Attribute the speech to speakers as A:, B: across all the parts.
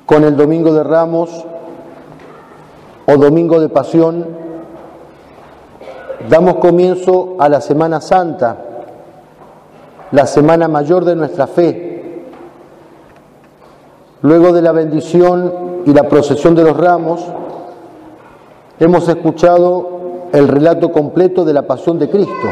A: con el Domingo de Ramos o Domingo de Pasión, damos comienzo a la Semana Santa, la semana mayor de nuestra fe. Luego de la bendición y la procesión de los ramos, hemos escuchado el relato completo de la pasión de Cristo.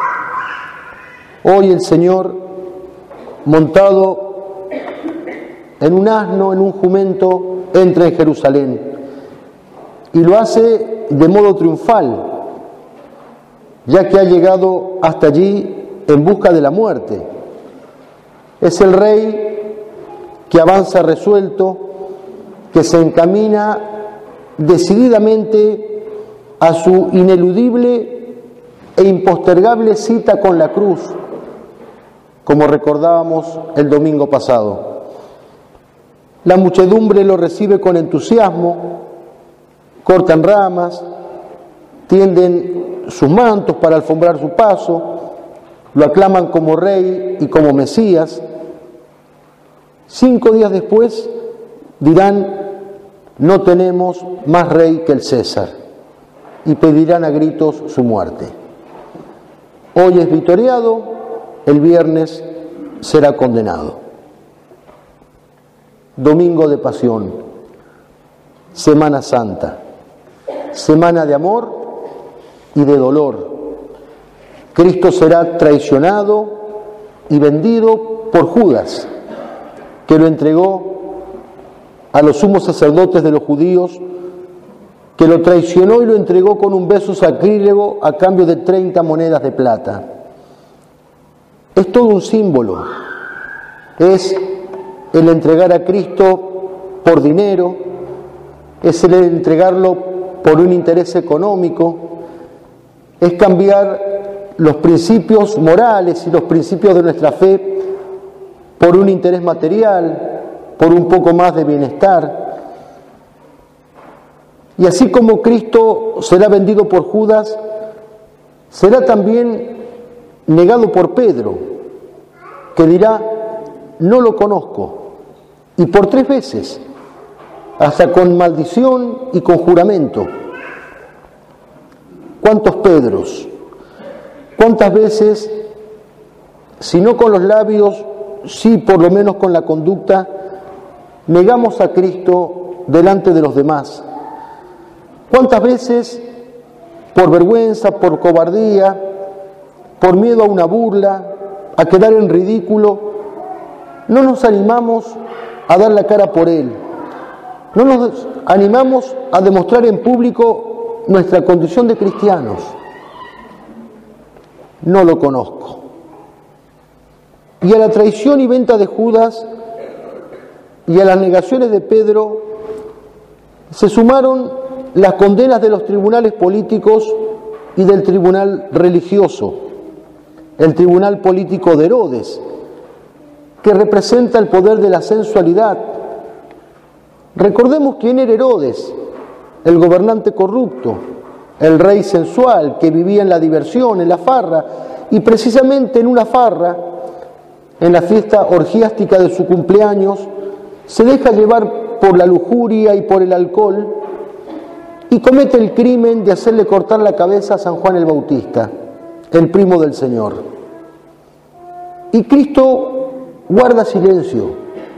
A: Hoy el Señor, montado en un asno, en un jumento, entra en Jerusalén y lo hace de modo triunfal, ya que ha llegado hasta allí en busca de la muerte. Es el Rey que avanza resuelto, que se encamina decididamente a su ineludible e impostergable cita con la cruz, como recordábamos el domingo pasado. La muchedumbre lo recibe con entusiasmo, cortan ramas, tienden sus mantos para alfombrar su paso, lo aclaman como rey y como Mesías. 5 días después dirán: no tenemos más rey que el César, y pedirán a gritos su muerte. Hoy es vitoreado, el viernes será condenado. Domingo de Pasión, Semana Santa, semana de amor y de dolor. Cristo será traicionado y vendido por Judas, que lo entregó a los sumos sacerdotes de los judíos, que lo traicionó y lo entregó con un beso sacrílego a cambio de 30 monedas de plata. Es todo un símbolo, es el entregar a Cristo por dinero, es el entregarlo por un interés económico, es cambiar los principios morales y los principios de nuestra fe por un interés material, por un poco más de bienestar. Y así como Cristo será vendido por Judas, será también negado por Pedro, que dirá: no lo conozco, y por 3 veces, hasta con maldición y con juramento. ¿Cuántos Pedros? ¿Cuántas veces, si no con los labios, sí por lo menos con la conducta, negamos a Cristo delante de los demás? ¿Cuántas veces, por vergüenza, por cobardía, por miedo a una burla, a quedar en ridículo, no nos animamos a dar la cara por Él? No nos animamos a demostrar en público nuestra condición de cristianos. No lo conozco. Y a la traición y venta de Judas y a las negaciones de Pedro se sumaron las condenas de los tribunales políticos y del tribunal religioso, el tribunal político de Herodes, que representa el poder de la sensualidad. Recordemos quién era Herodes, el gobernante corrupto, el rey sensual que vivía en la diversión, en la farra, y precisamente en una farra, en la fiesta orgiástica de su cumpleaños, se deja llevar por la lujuria y por el alcohol y comete el crimen de hacerle cortar la cabeza a San Juan el Bautista, el primo del Señor. Y Cristo guarda silencio.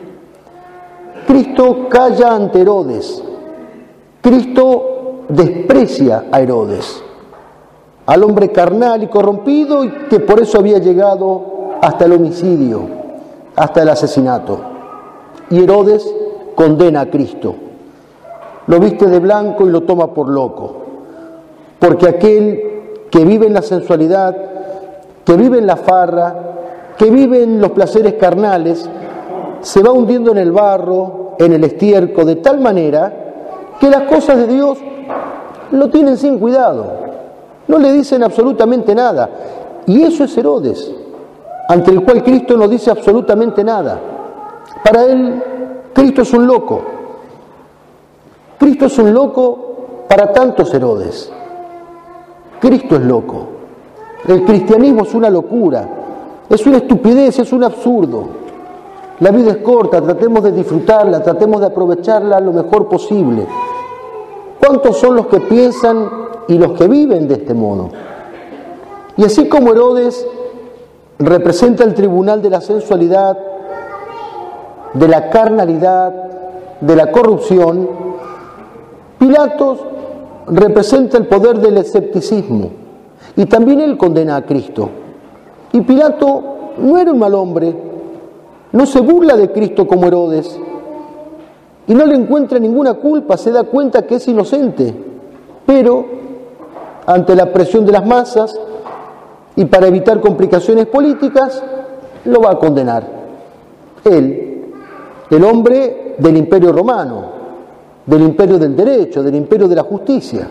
A: Cristo calla ante Herodes. Cristo desprecia a Herodes, al hombre carnal y corrompido, y que por eso había llegado hasta el homicidio, hasta el asesinato. Y Herodes condena a Cristo. Lo viste de blanco y lo toma por loco. Porque aquel que vive en la sensualidad, que vive en la farra, que vive en los placeres carnales, se va hundiendo en el barro, en el estiércol, de tal manera que las cosas de Dios lo tienen sin cuidado, no le dicen absolutamente nada. Y eso es Herodes, ante el cual Cristo no dice absolutamente nada. Para él, Cristo es un loco. Cristo es un loco para tantos Herodes. Cristo es loco. El cristianismo es una locura, es una estupidez, es un absurdo. La vida es corta, tratemos de disfrutarla, tratemos de aprovecharla lo mejor posible. ¿Cuántos son los que piensan y los que viven de este modo? Y así como Herodes representa el tribunal de la sensualidad, de la carnalidad, de la corrupción, Pilatos representa el poder del escepticismo y también él condena a Cristo. Y Pilato no era un mal hombre, no se burla de Cristo como Herodes y no le encuentra ninguna culpa, se da cuenta que es inocente, pero ante la presión de las masas y para evitar complicaciones políticas, lo va a condenar. Él, el hombre del Imperio Romano, del imperio del derecho, del imperio de la justicia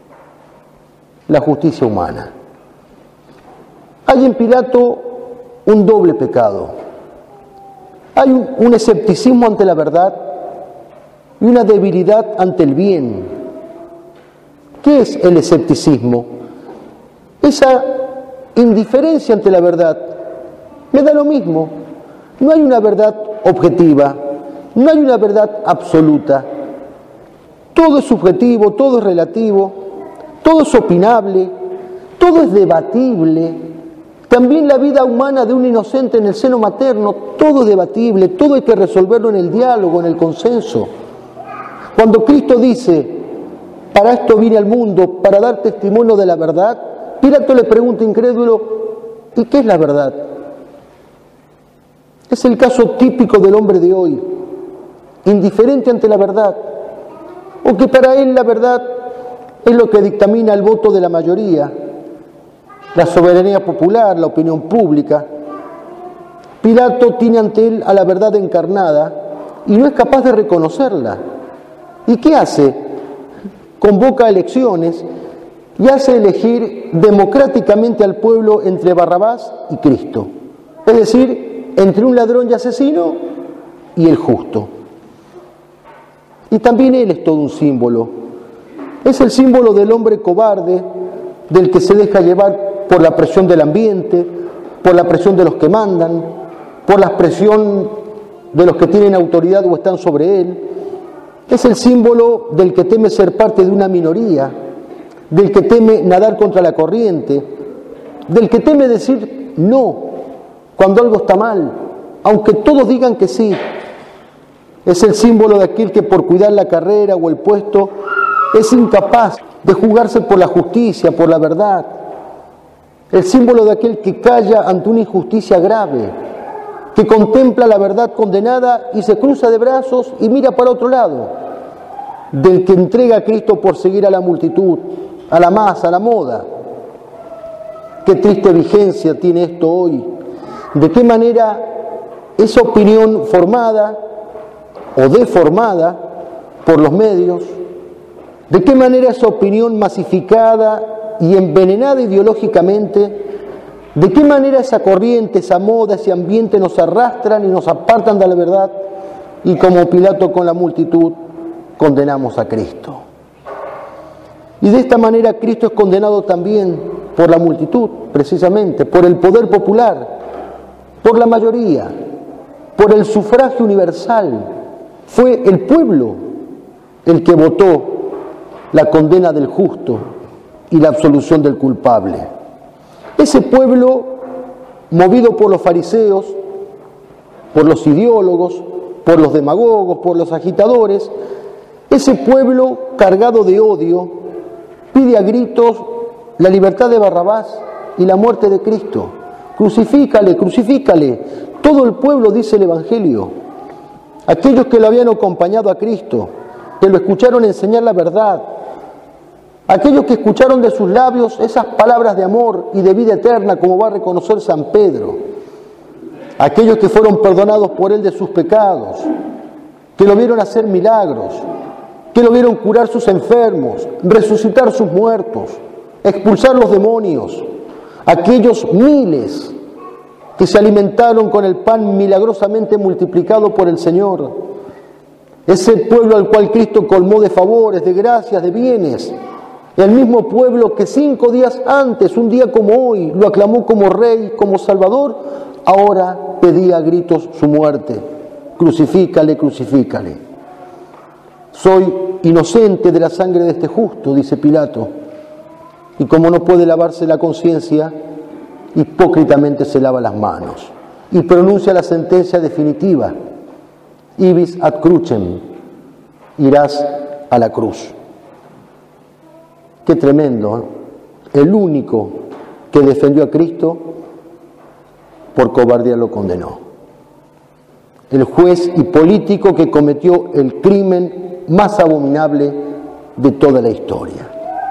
A: humana. Hay en Pilato un doble pecado. Hay un escepticismo ante la verdad y una debilidad ante el bien. ¿Qué es el escepticismo? Esa indiferencia ante la verdad. Me da lo mismo. No hay una verdad objetiva, no hay una verdad absoluta. Todo es subjetivo, todo es relativo, todo es opinable, todo es debatible. También la vida humana de un inocente en el seno materno, todo es debatible, todo hay que resolverlo en el diálogo, en el consenso. Cuando Cristo dice, para esto vine al mundo, para dar testimonio de la verdad, Pilato le pregunta incrédulo, ¿y qué es la verdad? Es el caso típico del hombre de hoy, indiferente ante la verdad, o que para él la verdad es lo que dictamina el voto de la mayoría, la soberanía popular, la opinión pública. Pilato tiene ante él a la verdad encarnada y no es capaz de reconocerla. ¿Y qué hace? Convoca elecciones y hace elegir democráticamente al pueblo entre Barrabás y Cristo. Es decir, entre un ladrón y asesino y el justo. Y también él es todo un símbolo. Es el símbolo del hombre cobarde, del que se deja llevar por la presión del ambiente, por la presión de los que mandan, por la presión de los que tienen autoridad o están sobre él. Es el símbolo del que teme ser parte de una minoría, del que teme nadar contra la corriente, del que teme decir no cuando algo está mal, aunque todos digan que sí. Es el símbolo de aquel que por cuidar la carrera o el puesto es incapaz de jugarse por la justicia, por la verdad. El símbolo de aquel que calla ante una injusticia grave, que contempla la verdad condenada y se cruza de brazos y mira para otro lado. Del que entrega a Cristo por seguir a la multitud, a la masa, a la moda. Qué triste vigencia tiene esto hoy. De qué manera esa opinión formada o deformada por los medios, de qué manera esa opinión masificada y envenenada ideológicamente, de qué manera esa corriente, esa moda, ese ambiente nos arrastran y nos apartan de la verdad y como Pilato con la multitud condenamos a Cristo. Y de esta manera Cristo es condenado también por la multitud, precisamente, por el poder popular, por la mayoría, por el sufragio universal. Fue el pueblo el que votó la condena del justo y la absolución del culpable. Ese pueblo, movido por los fariseos, por los ideólogos, por los demagogos, por los agitadores, ese pueblo cargado de odio pide a gritos la libertad de Barrabás y la muerte de Cristo. Crucifícale, crucifícale. Todo el pueblo dice el Evangelio. Aquellos que lo habían acompañado a Cristo, que lo escucharon enseñar la verdad, aquellos que escucharon de sus labios esas palabras de amor y de vida eterna, como va a reconocer San Pedro, aquellos que fueron perdonados por él de sus pecados, que lo vieron hacer milagros, que lo vieron curar sus enfermos, resucitar sus muertos, expulsar los demonios, aquellos miles que se alimentaron con el pan milagrosamente multiplicado por el Señor, ese pueblo al cual Cristo colmó de favores, de gracias, de bienes, el mismo pueblo que 5 días antes, un día como hoy, lo aclamó como Rey, como Salvador, ahora pedía a gritos su muerte. crucifícale, crucifícale. Soy inocente de la sangre de este justo, dice Pilato, y como no puede lavarse la conciencia, hipócritamente se lava las manos y pronuncia la sentencia definitiva: ibis ad crucem, irás a la cruz. Qué tremendo, ¿eh? El único que defendió a Cristo, por cobardía lo condenó. El juez y político que cometió el crimen más abominable de toda la historia.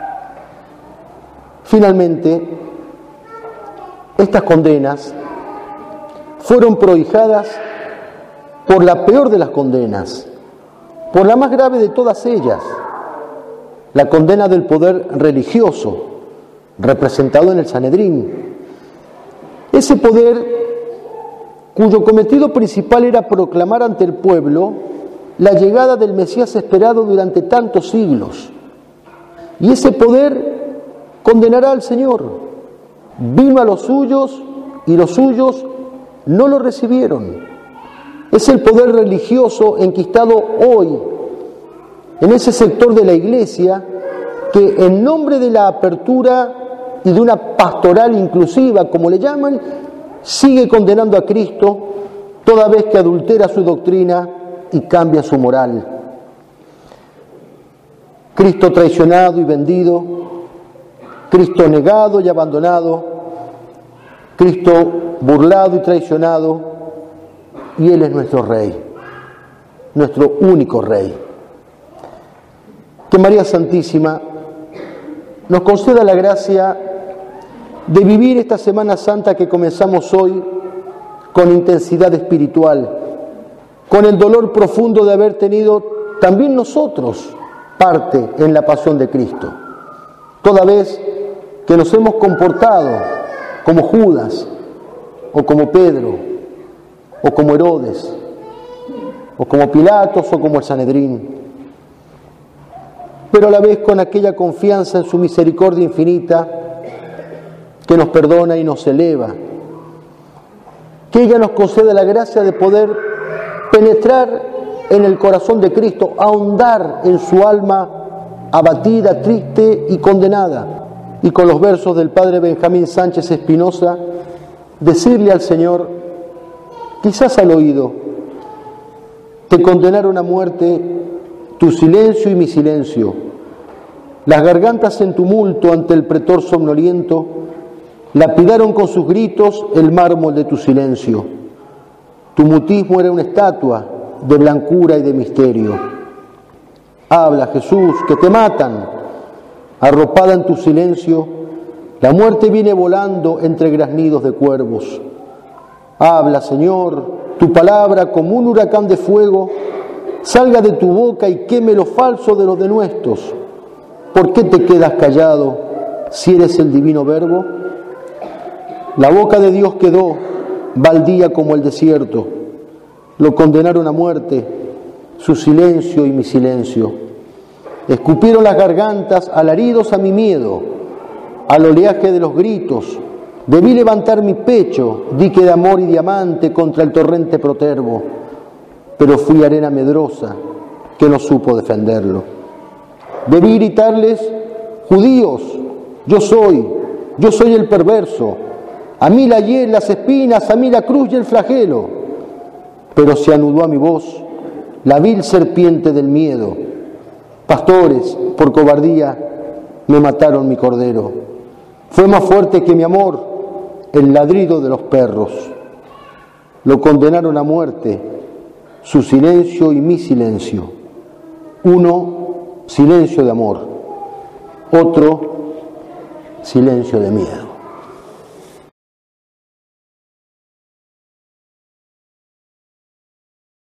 A: Finalmente, estas condenas fueron prohijadas por la peor de las condenas, por la más grave de todas ellas, la condena del poder religioso, representado en el Sanedrín. Ese poder cuyo cometido principal era proclamar ante el pueblo la llegada del Mesías esperado durante tantos siglos. Y ese poder condenará al Señor. Vino a los suyos y los suyos no lo recibieron. Es el poder religioso enquistado hoy en ese sector de la Iglesia que, en nombre de la apertura y de una pastoral inclusiva, como le llaman, sigue condenando a Cristo toda vez que adultera su doctrina y cambia su moral. Cristo traicionado y vendido, Cristo negado y abandonado, Cristo burlado y traicionado, y Él es nuestro Rey, nuestro único Rey. Que María Santísima nos conceda la gracia de vivir esta Semana Santa que comenzamos hoy con intensidad espiritual, con el dolor profundo de haber tenido también nosotros parte en la pasión de Cristo, toda vez que nos hemos comportado como Judas, o como Pedro, o como Herodes, o como Pilatos, o como el Sanedrín, pero a la vez con aquella confianza en su misericordia infinita que nos perdona y nos eleva. Que ella nos conceda la gracia de poder penetrar en el corazón de Cristo, ahondar en su alma abatida, triste y condenada, y con los versos del padre Benjamín Sánchez Espinosa, decirle al Señor, quizás al oído: te condenaron a muerte tu silencio y mi silencio, las gargantas en tumulto ante el pretor somnoliento, lapidaron con sus gritos el mármol de tu silencio. Tu mutismo era una estatua de blancura y de misterio. Habla, Jesús, que te matan. Arropada en tu silencio, la muerte viene volando entre graznidos de cuervos. Habla, Señor, tu palabra como un huracán de fuego salga de tu boca y queme lo falso de los denuestos. ¿Por qué te quedas callado si eres el divino Verbo? La boca de Dios quedó baldía como el desierto. Lo condenaron a muerte, su silencio y mi silencio. Escupieron las gargantas alaridos a mi miedo, al oleaje de los gritos. Debí levantar mi pecho, dique de amor y diamante contra el torrente protervo, pero fui arena medrosa que no supo defenderlo. Debí gritarles: judíos, yo soy el perverso. A mí la hiel, las espinas, a mí la cruz y el flagelo. Pero se anudó a mi voz la vil serpiente del miedo. Pastores, por cobardía, me mataron mi cordero. Fue más fuerte que mi amor el ladrido de los perros. Lo condenaron a muerte, su silencio y mi silencio. Uno, silencio de amor. Otro, silencio de miedo.